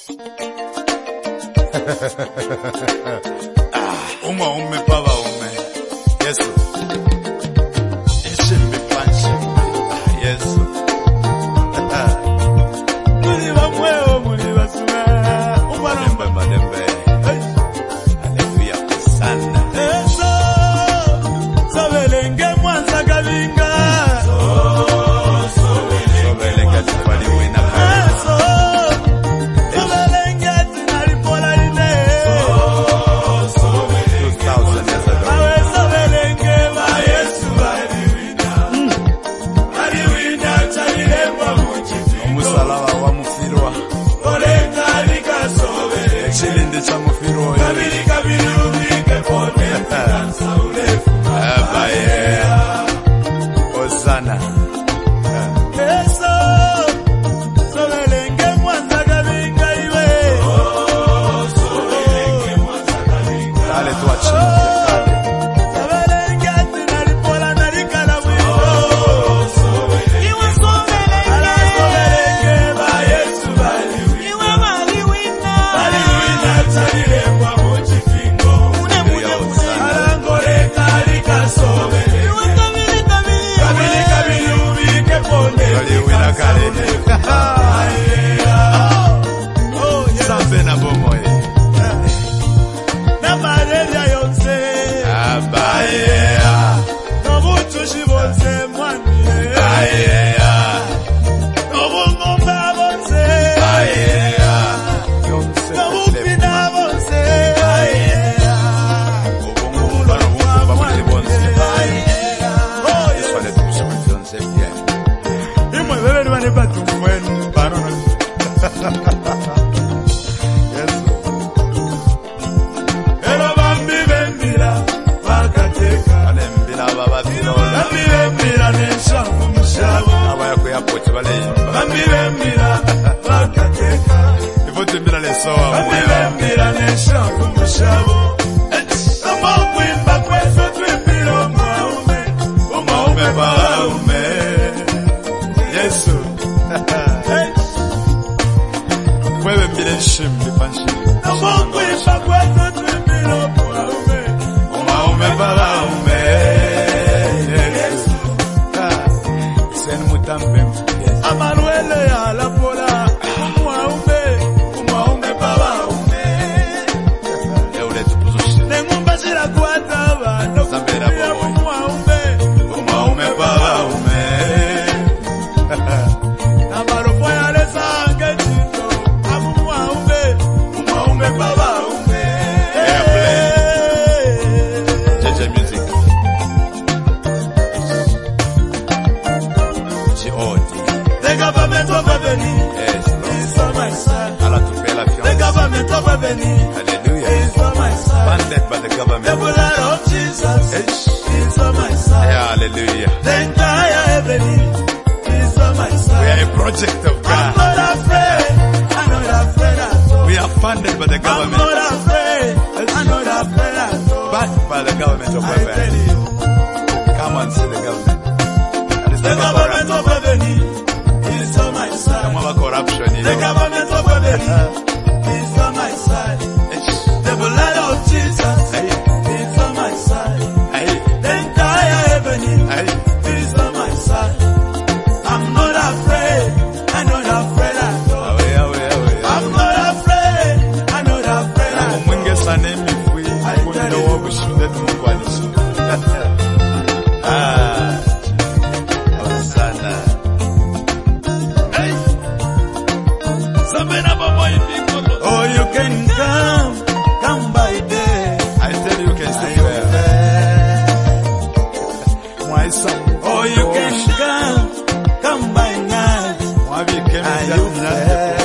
Ume baba ume. Yesu. Ishimbi panshi. Yesu. Muli wamweo muli wasuna. Madembe madembe. Haleluya kusana. Yesu. Sobelenge mwanza galinga. Sobelenge tufali wina kaya. Chilinde cha mufiro kabili kabili ubike pone dansa urefu abaye Osana Yesu sobelenge mwanza galinga iwe sobelenge mwanza galinga ale tuachie sobelenge tinalipola nalikala wito iwe sobelenge ba Yesu bali iwe mali wina Salile kwa mochifingo Alangore kalika sobele Kabili kabili ubike ponde Kaliwina kalene Sambe na bomoe Na malaria yonse Abaye Nobutu shibonse mwani Aye Nobungomba bonse Aye Funded by the government. The blood of Jesus is on my side. Yeah, hallelujah. The entire heaven is on my side. We are a project of God. I'm not afraid. I'm not afraid at all. We are funded by the government. I'm not afraid. I'm not afraid at all. Backed by the government of heaven. Come and see the government. The government of heaven is on my side. No corruption. The government of heaven is on my side. The blood of Jesus is on my side. The entire heaven is on my side. I'm not afraid. I'm not afraid at all. I'm not afraid. I'm not afraid at all. Oh, you can come by day. I tell you, you can stay there. My son. Oh, you can come by night. Are you fair?